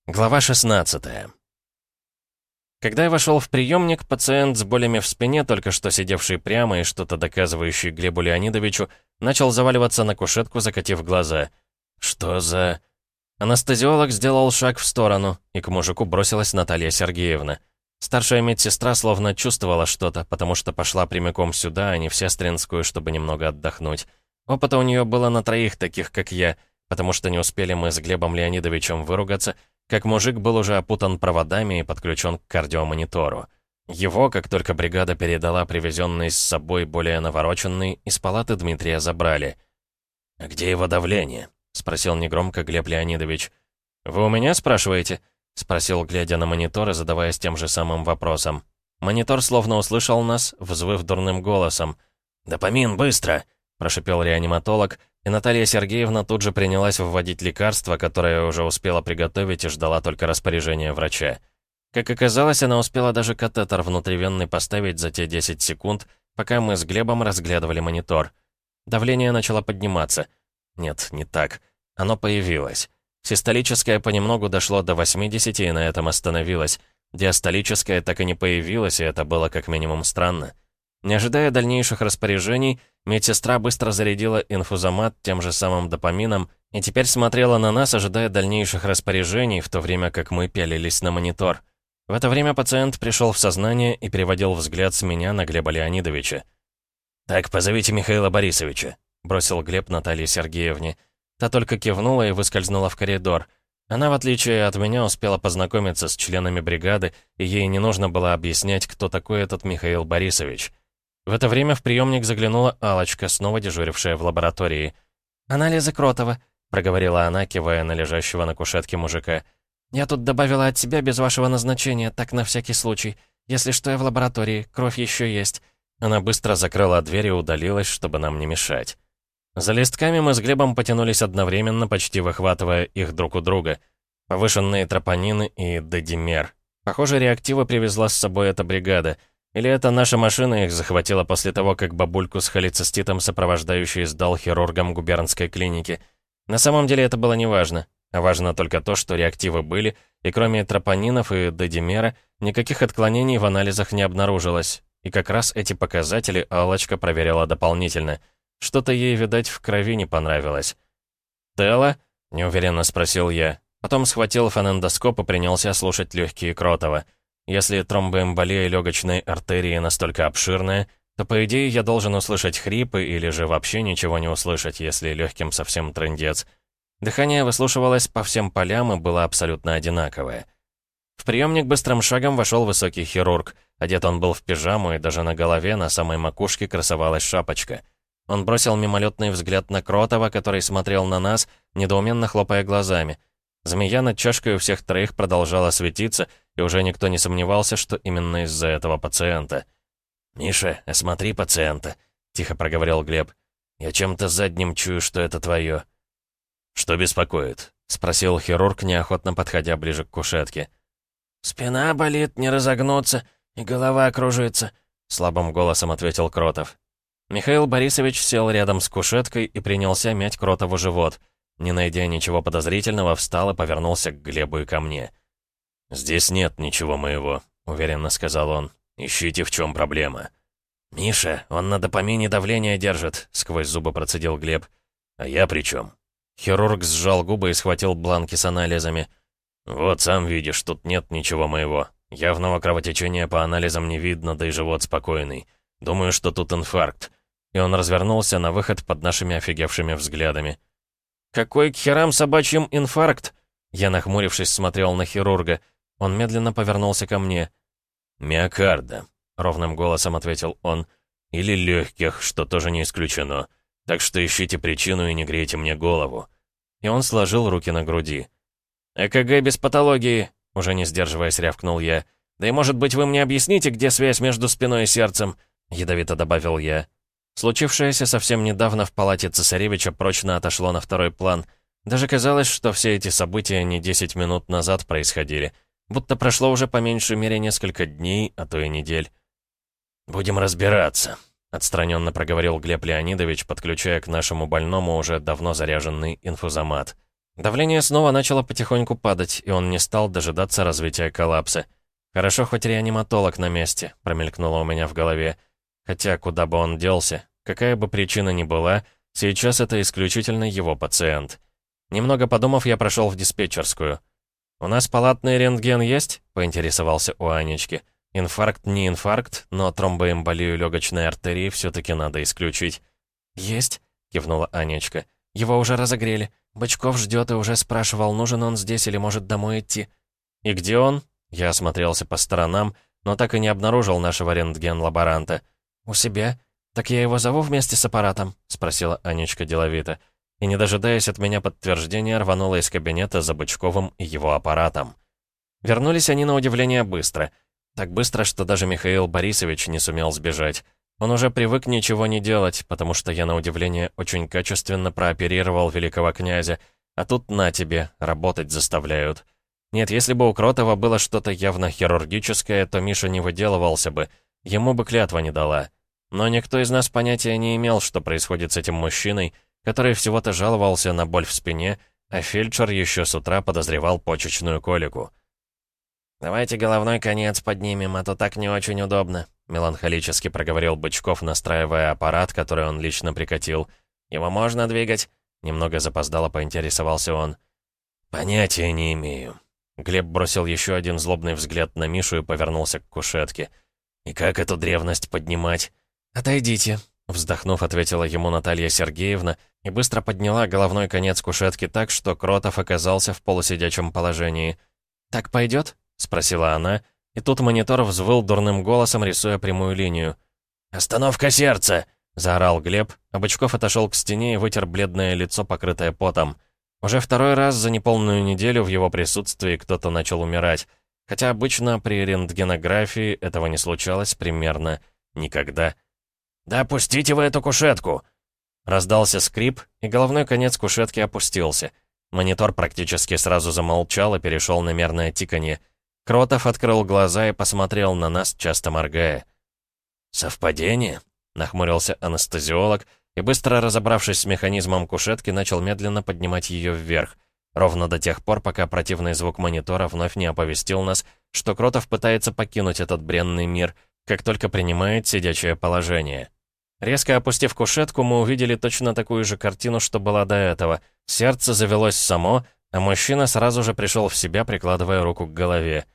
Глава 16. Когда я вошел в приемник, пациент с болями в спине, только что сидевший прямо и что-то доказывающий Глебу Леонидовичу, начал заваливаться на кушетку, закатив глаза. «Что за...» Анестезиолог сделал шаг в сторону, и к мужику бросилась Наталья Сергеевна. Старшая медсестра словно чувствовала что-то, потому что пошла прямиком сюда, а не в Сестринскую, чтобы немного отдохнуть. Опыта у нее было на троих таких, как я, потому что не успели мы с Глебом Леонидовичем выругаться, как мужик был уже опутан проводами и подключен к кардиомонитору. Его, как только бригада передала привезенный с собой более навороченный, из палаты Дмитрия забрали. «А где его давление?» — спросил негромко Глеб Леонидович. «Вы у меня спрашиваете?» — спросил, глядя на монитор и задаваясь тем же самым вопросом. Монитор словно услышал нас, взвыв дурным голосом. «Допамин, быстро!» — прошипел реаниматолог, и Наталья Сергеевна тут же принялась вводить лекарство, которое уже успела приготовить и ждала только распоряжения врача. Как оказалось, она успела даже катетер внутривенный поставить за те 10 секунд, пока мы с Глебом разглядывали монитор. Давление начало подниматься. Нет, не так. Оно появилось. Систолическое понемногу дошло до 80 и на этом остановилось. Диастолическое так и не появилось, и это было как минимум странно. Не ожидая дальнейших распоряжений, медсестра быстро зарядила инфузомат тем же самым допамином и теперь смотрела на нас, ожидая дальнейших распоряжений, в то время как мы пялились на монитор. В это время пациент пришел в сознание и переводил взгляд с меня на Глеба Леонидовича. «Так, позовите Михаила Борисовича», — бросил Глеб Наталье Сергеевне. Та только кивнула и выскользнула в коридор. Она, в отличие от меня, успела познакомиться с членами бригады, и ей не нужно было объяснять, кто такой этот Михаил Борисович. В это время в приемник заглянула Алочка, снова дежурившая в лаборатории. «Анализы Кротова», — проговорила она, кивая на лежащего на кушетке мужика. «Я тут добавила от себя без вашего назначения, так на всякий случай. Если что, я в лаборатории, кровь еще есть». Она быстро закрыла дверь и удалилась, чтобы нам не мешать. За листками мы с Глебом потянулись одновременно, почти выхватывая их друг у друга. Повышенные тропонины и дедимер. Похоже, реактивы привезла с собой эта бригада. Или это наша машина их захватила после того, как бабульку с холециститом сопровождающий сдал хирургам губернской клиники. На самом деле это было неважно. А важно только то, что реактивы были, и кроме тропонинов и дедимера, никаких отклонений в анализах не обнаружилось. И как раз эти показатели Аллочка проверяла дополнительно. Что-то ей, видать, в крови не понравилось. «Тело?» — неуверенно спросил я. Потом схватил фонендоскоп и принялся слушать легкие Кротова. Если тромбоэмболия легочной артерии настолько обширная, то, по идее, я должен услышать хрипы или же вообще ничего не услышать, если легким совсем трындец. Дыхание выслушивалось по всем полям и было абсолютно одинаковое. В приемник быстрым шагом вошел высокий хирург. Одет он был в пижаму, и даже на голове, на самой макушке, красовалась шапочка. Он бросил мимолетный взгляд на Кротова, который смотрел на нас, недоуменно хлопая глазами. Змея над чашкой у всех троих продолжала светиться, и уже никто не сомневался, что именно из-за этого пациента. «Миша, осмотри пациента», — тихо проговорил Глеб. «Я чем-то задним чую, что это твое». «Что беспокоит?» — спросил хирург, неохотно подходя ближе к кушетке. «Спина болит, не разогнуться, и голова кружится», — слабым голосом ответил Кротов. Михаил Борисович сел рядом с кушеткой и принялся мять Кротову живот. Не найдя ничего подозрительного, встал и повернулся к Глебу и ко мне. «Здесь нет ничего моего», — уверенно сказал он. «Ищите, в чем проблема». «Миша, он на допамине давление держит», — сквозь зубы процедил Глеб. «А я при чем?» Хирург сжал губы и схватил бланки с анализами. «Вот, сам видишь, тут нет ничего моего. Явного кровотечения по анализам не видно, да и живот спокойный. Думаю, что тут инфаркт». И он развернулся на выход под нашими офигевшими взглядами. «Какой к херам собачьим инфаркт?» Я, нахмурившись, смотрел на хирурга. Он медленно повернулся ко мне. «Миокарда», — ровным голосом ответил он. «Или легких, что тоже не исключено. Так что ищите причину и не грейте мне голову». И он сложил руки на груди. «ЭКГ без патологии», — уже не сдерживаясь, рявкнул я. «Да и, может быть, вы мне объясните, где связь между спиной и сердцем?» — ядовито добавил я. Случившееся совсем недавно в палате цесаревича прочно отошло на второй план. Даже казалось, что все эти события не 10 минут назад происходили. Будто прошло уже по меньшей мере несколько дней, а то и недель. «Будем разбираться», — отстраненно проговорил Глеб Леонидович, подключая к нашему больному уже давно заряженный инфузомат. Давление снова начало потихоньку падать, и он не стал дожидаться развития коллапса. «Хорошо, хоть реаниматолог на месте», — промелькнуло у меня в голове. Хотя куда бы он делся, какая бы причина ни была, сейчас это исключительно его пациент. Немного подумав, я прошел в диспетчерскую. «У нас палатный рентген есть?» — поинтересовался у Анечки. «Инфаркт не инфаркт, но тромбоэмболию легочной артерии все-таки надо исключить». «Есть», — кивнула Анечка. «Его уже разогрели. Бычков ждет и уже спрашивал, нужен он здесь или может домой идти». «И где он?» Я осмотрелся по сторонам, но так и не обнаружил нашего рентген-лаборанта. «У себя? Так я его зову вместе с аппаратом?» — спросила Анечка деловито. И, не дожидаясь от меня подтверждения, рванула из кабинета за Бычковым и его аппаратом. Вернулись они на удивление быстро. Так быстро, что даже Михаил Борисович не сумел сбежать. Он уже привык ничего не делать, потому что я, на удивление, очень качественно прооперировал великого князя. А тут на тебе, работать заставляют. Нет, если бы у Кротова было что-то явно хирургическое, то Миша не выделывался бы. Ему бы клятва не дала. Но никто из нас понятия не имел, что происходит с этим мужчиной, который всего-то жаловался на боль в спине, а фельдшер еще с утра подозревал почечную колику. «Давайте головной конец поднимем, а то так не очень удобно», — меланхолически проговорил Бычков, настраивая аппарат, который он лично прикатил. «Его можно двигать?» — немного запоздало поинтересовался он. «Понятия не имею». Глеб бросил еще один злобный взгляд на Мишу и повернулся к кушетке. «И как эту древность поднимать?» «Отойдите», — вздохнув, ответила ему Наталья Сергеевна и быстро подняла головной конец кушетки так, что Кротов оказался в полусидячем положении. «Так пойдет?» — спросила она, и тут монитор взвыл дурным голосом, рисуя прямую линию. «Остановка сердца!» — заорал Глеб, а Бычков отошел к стене и вытер бледное лицо, покрытое потом. Уже второй раз за неполную неделю в его присутствии кто-то начал умирать, хотя обычно при рентгенографии этого не случалось примерно никогда. «Да опустите вы эту кушетку!» Раздался скрип, и головной конец кушетки опустился. Монитор практически сразу замолчал и перешел на мерное тиканье. Кротов открыл глаза и посмотрел на нас, часто моргая. «Совпадение?» — нахмурился анестезиолог, и, быстро разобравшись с механизмом кушетки, начал медленно поднимать ее вверх, ровно до тех пор, пока противный звук монитора вновь не оповестил нас, что Кротов пытается покинуть этот бренный мир, как только принимает сидячее положение. Резко опустив кушетку, мы увидели точно такую же картину, что была до этого. Сердце завелось само, а мужчина сразу же пришел в себя, прикладывая руку к голове.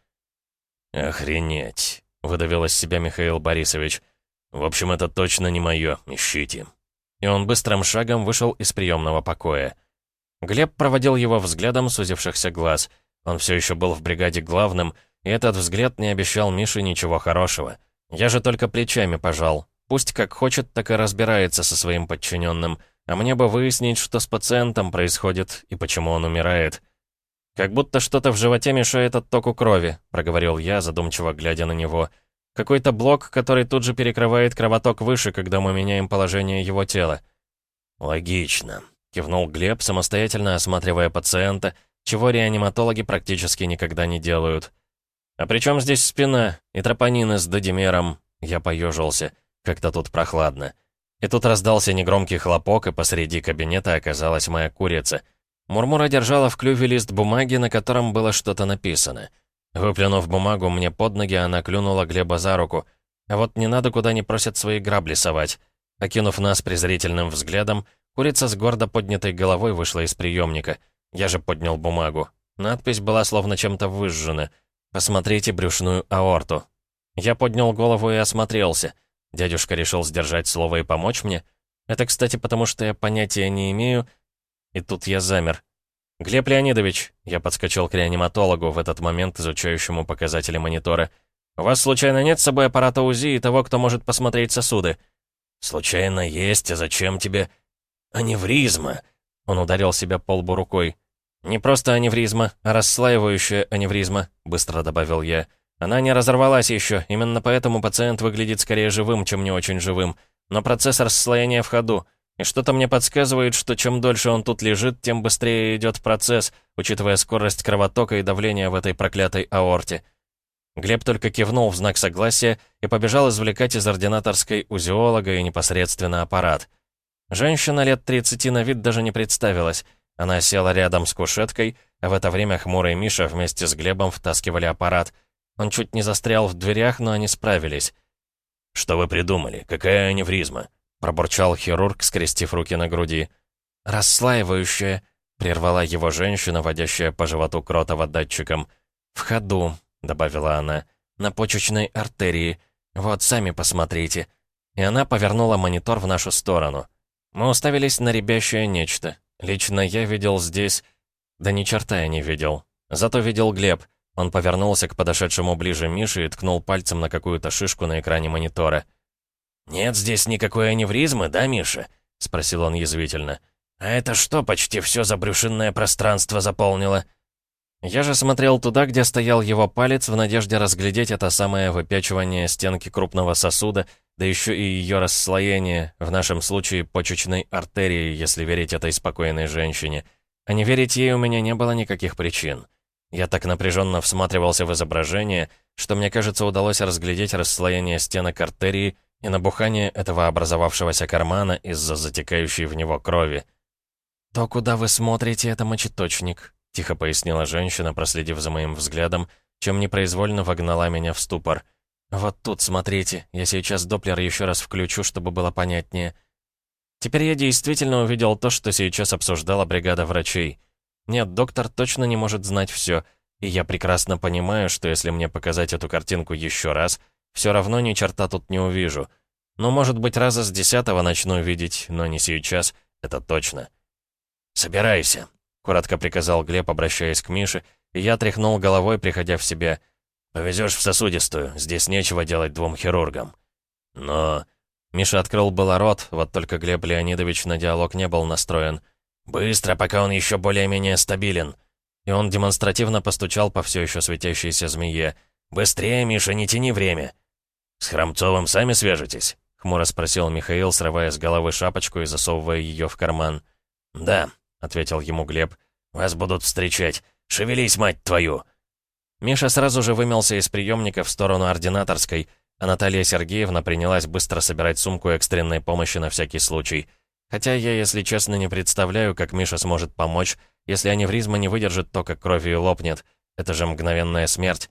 «Охренеть!» — выдавил из себя Михаил Борисович. «В общем, это точно не мое. Ищите». И он быстрым шагом вышел из приемного покоя. Глеб проводил его взглядом сузившихся глаз. Он все еще был в бригаде главным, и этот взгляд не обещал Мише ничего хорошего. Я же только плечами пожал. Пусть как хочет, так и разбирается со своим подчиненным, а мне бы выяснить, что с пациентом происходит и почему он умирает. «Как будто что-то в животе мешает оттоку крови», — проговорил я, задумчиво глядя на него. «Какой-то блок, который тут же перекрывает кровоток выше, когда мы меняем положение его тела». «Логично», — кивнул Глеб, самостоятельно осматривая пациента, чего реаниматологи практически никогда не делают. «А при чем здесь спина и тропонины с додимером?» Я поежился. Как-то тут прохладно. И тут раздался негромкий хлопок, и посреди кабинета оказалась моя курица. Мурмура держала в клюве лист бумаги, на котором было что-то написано. Выплюнув бумагу мне под ноги, она клюнула Глеба за руку. А вот не надо, куда не просят свои грабли совать. Окинув нас презрительным взглядом, курица с гордо поднятой головой вышла из приемника. Я же поднял бумагу. Надпись была словно чем-то выжжена. «Посмотрите брюшную аорту». Я поднял голову и осмотрелся. Дядюшка решил сдержать слово и помочь мне? Это, кстати, потому что я понятия не имею. И тут я замер. «Глеб Леонидович», — я подскочил к реаниматологу, в этот момент изучающему показатели монитора. «У вас, случайно, нет с собой аппарата УЗИ и того, кто может посмотреть сосуды?» «Случайно есть, а зачем тебе?» «Аневризма!» Он ударил себя по лбу рукой. «Не просто аневризма, а расслаивающая аневризма», — быстро добавил я. «Она не разорвалась еще, именно поэтому пациент выглядит скорее живым, чем не очень живым. Но процесс расслоения в ходу. И что-то мне подсказывает, что чем дольше он тут лежит, тем быстрее идет процесс, учитывая скорость кровотока и давления в этой проклятой аорте». Глеб только кивнул в знак согласия и побежал извлекать из ординаторской узеолога и непосредственно аппарат. Женщина лет 30 на вид даже не представилась. Она села рядом с кушеткой, а в это время Хмурый Миша вместе с Глебом втаскивали аппарат. Он чуть не застрял в дверях, но они справились. «Что вы придумали? Какая аневризма?» — пробурчал хирург, скрестив руки на груди. «Расслаивающая», — прервала его женщина, водящая по животу Кротова датчиком. «В ходу», — добавила она, — «на почечной артерии. Вот, сами посмотрите». И она повернула монитор в нашу сторону. Мы уставились на рябящее нечто. Лично я видел здесь... Да ни черта я не видел. Зато видел Глеб. Он повернулся к подошедшему ближе Мише и ткнул пальцем на какую-то шишку на экране монитора. «Нет здесь никакой аневризмы, да, Миша?» — спросил он язвительно. «А это что, почти все забрюшинное пространство заполнило?» Я же смотрел туда, где стоял его палец, в надежде разглядеть это самое выпячивание стенки крупного сосуда, да еще и ее расслоение, в нашем случае почечной артерии, если верить этой спокойной женщине. А не верить ей у меня не было никаких причин. Я так напряженно всматривался в изображение, что мне кажется, удалось разглядеть расслоение стенок артерии и набухание этого образовавшегося кармана из-за затекающей в него крови. «То, куда вы смотрите, это мочеточник», — тихо пояснила женщина, проследив за моим взглядом, чем непроизвольно вогнала меня в ступор. «Вот тут, смотрите, я сейчас Доплер еще раз включу, чтобы было понятнее». Теперь я действительно увидел то, что сейчас обсуждала бригада врачей. Нет, доктор точно не может знать все, и я прекрасно понимаю, что если мне показать эту картинку еще раз, все равно ни черта тут не увижу. Ну, может быть, раза с 10-го начну видеть, но не сейчас, это точно. «Собирайся», — коротко приказал Глеб, обращаясь к Мише, и я тряхнул головой, приходя в себя. «Повезешь в сосудистую, здесь нечего делать двум хирургам». «Но...» Миша открыл было рот, вот только Глеб Леонидович на диалог не был настроен. «Быстро, пока он еще более-менее стабилен». И он демонстративно постучал по все еще светящейся змее. «Быстрее, Миша, не тяни время». «С Хромцовым сами свяжетесь?» — хмуро спросил Михаил, срывая с головы шапочку и засовывая ее в карман. «Да», — ответил ему Глеб. «Вас будут встречать. Шевелись, мать твою!» Миша сразу же вымелся из приемника в сторону ординаторской, а Наталья Сергеевна принялась быстро собирать сумку экстренной помощи на всякий случай. Хотя я, если честно, не представляю, как Миша сможет помочь, если аневризма не выдержит тока крови и лопнет. Это же мгновенная смерть.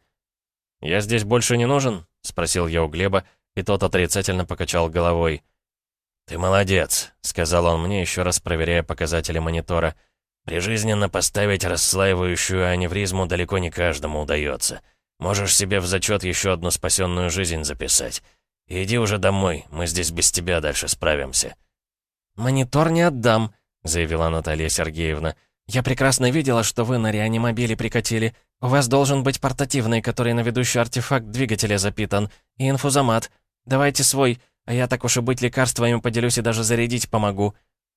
«Я здесь больше не нужен?» — спросил я у Глеба, и тот отрицательно покачал головой. «Ты молодец», — сказал он мне, еще раз проверяя показатели монитора. «Прижизненно поставить расслаивающую аневризму далеко не каждому удается. Можешь себе в зачет еще одну спасенную жизнь записать. Иди уже домой, мы здесь без тебя дальше справимся». «Монитор не отдам», — заявила Наталья Сергеевна. «Я прекрасно видела, что вы на реанимобиле прикатили. У вас должен быть портативный, который на ведущий артефакт двигателя запитан, и инфузомат. Давайте свой, а я, так уж и быть, лекарствами поделюсь и даже зарядить помогу».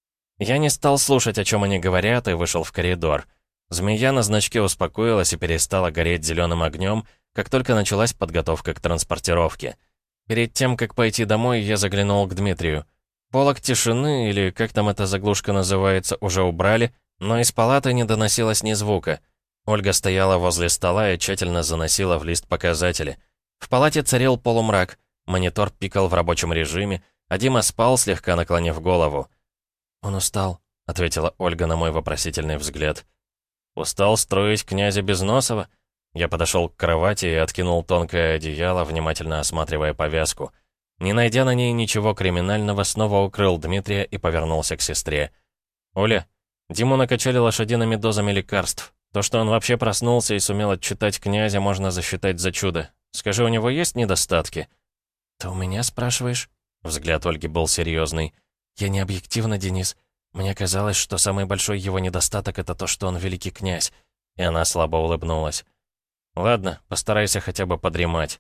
Я не стал слушать, о чем они говорят, и вышел в коридор. Змея на значке успокоилась и перестала гореть зеленым огнем, как только началась подготовка к транспортировке. Перед тем, как пойти домой, я заглянул к Дмитрию. Полог тишины, или как там эта заглушка называется, уже убрали, но из палаты не доносилось ни звука. Ольга стояла возле стола и тщательно заносила в лист показатели. В палате царил полумрак, монитор пикал в рабочем режиме, а Дима спал, слегка наклонив голову. «Он устал», — ответила Ольга на мой вопросительный взгляд. «Устал строить князя Безносова?» Я подошел к кровати и откинул тонкое одеяло, внимательно осматривая повязку. Не найдя на ней ничего криминального, снова укрыл Дмитрия и повернулся к сестре. «Оля, Диму накачали лошадиными дозами лекарств. То, что он вообще проснулся и сумел отчитать князя, можно засчитать за чудо. Скажи, у него есть недостатки?» «Ты у меня спрашиваешь?» Взгляд Ольги был серьезный. «Я не объективна, Денис. Мне казалось, что самый большой его недостаток — это то, что он великий князь». И она слабо улыбнулась. «Ладно, постарайся хотя бы подремать».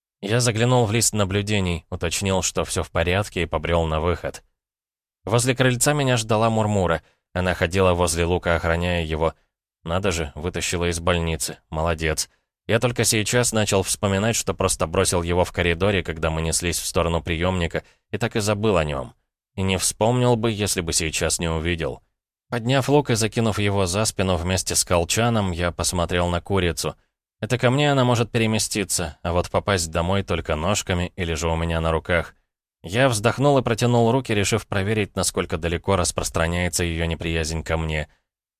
Я заглянул в лист наблюдений, уточнил, что все в порядке, и побрел на выход. Возле крыльца меня ждала Мурмура. Она ходила возле Лука, охраняя его. Надо же, вытащила из больницы. Молодец. Я только сейчас начал вспоминать, что просто бросил его в коридоре, когда мы неслись в сторону приемника, и так и забыл о нем. И не вспомнил бы, если бы сейчас не увидел. Подняв лук и закинув его за спину вместе с колчаном, я посмотрел на курицу. Это ко мне она может переместиться, а вот попасть домой только ножками или же у меня на руках. Я вздохнул и протянул руки, решив проверить, насколько далеко распространяется ее неприязнь ко мне.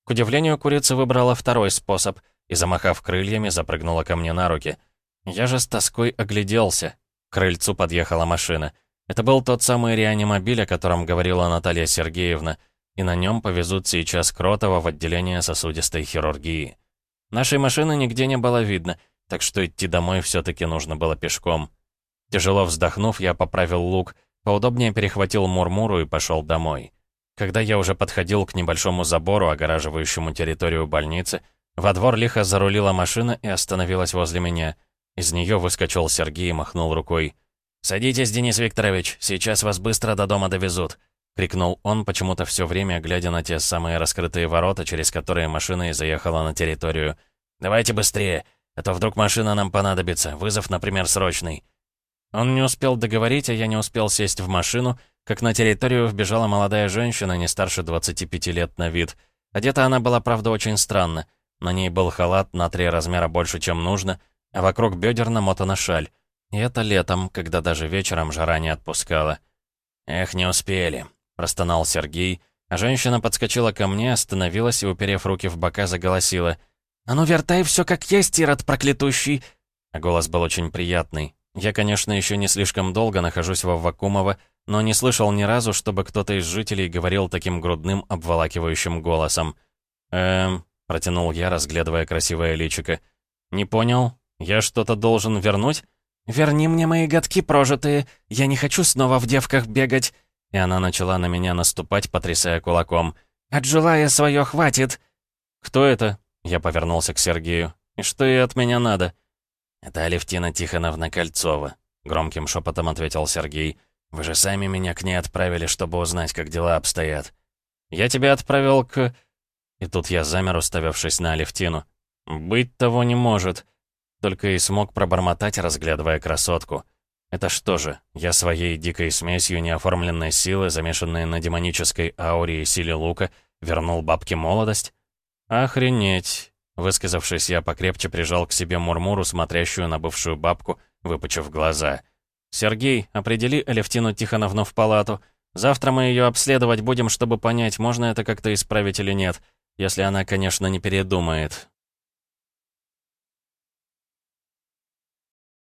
К удивлению, курица выбрала второй способ и, замахав крыльями, запрыгнула ко мне на руки. Я же с тоской огляделся. К крыльцу подъехала машина. Это был тот самый реанимобиль, о котором говорила Наталья Сергеевна, и на нем повезут сейчас Кротова в отделение сосудистой хирургии. Нашей машины нигде не было видно, так что идти домой все-таки нужно было пешком. Тяжело вздохнув, я поправил лук, поудобнее перехватил Мурмуру и пошел домой. Когда я уже подходил к небольшому забору, огораживающему территорию больницы, во двор лихо зарулила машина и остановилась возле меня. Из нее выскочил Сергей и махнул рукой. «Садитесь, Денис Викторович, сейчас вас быстро до дома довезут», — крикнул он, почему-то все время глядя на те самые раскрытые ворота, через которые машина и заехала на территорию. «Давайте быстрее, а то вдруг машина нам понадобится, вызов, например, срочный». Он не успел договорить, а я не успел сесть в машину, как на территорию вбежала молодая женщина, не старше 25 лет на вид. Одета она была, правда, очень странно. На ней был халат на 3 размера больше, чем нужно, а вокруг бедер намотана шаль. И это летом, когда даже вечером жара не отпускала. «Эх, не успели», — простонал Сергей, а женщина подскочила ко мне, остановилась и, уперев руки в бока, заголосила. «А ну вертай все как есть, Ирод проклятущий!» А голос был очень приятный. Я, конечно, еще не слишком долго нахожусь во Вакумово, но не слышал ни разу, чтобы кто-то из жителей говорил таким грудным, обволакивающим голосом. Протянул я, разглядывая красивое личико. «Не понял? Я что-то должен вернуть?» «Верни мне мои годки прожитые, я не хочу снова в девках бегать!» И она начала на меня наступать, потрясая кулаком. «Отжила я свое, хватит!» «Кто это?» Я повернулся к Сергею. «И что ей от меня надо?» «Это Алевтина Тихоновна Кольцова», — громким шепотом ответил Сергей. «Вы же сами меня к ней отправили, чтобы узнать, как дела обстоят». «Я тебя отправил к...» И тут я замер, уставившись на Алевтину. «Быть того не может». Только и смог пробормотать, разглядывая красотку. «Это что же, я своей дикой смесью неоформленной силы, замешанной на демонической ауре и силе лука, вернул бабке молодость?» «Охренеть!» Высказавшись, я покрепче прижал к себе Мурмуру, смотрящую на бывшую бабку, выпучив глаза. «Сергей, определи Алевтину Тихоновну в палату. Завтра мы ее обследовать будем, чтобы понять, можно это как-то исправить или нет. Если она, конечно, не передумает.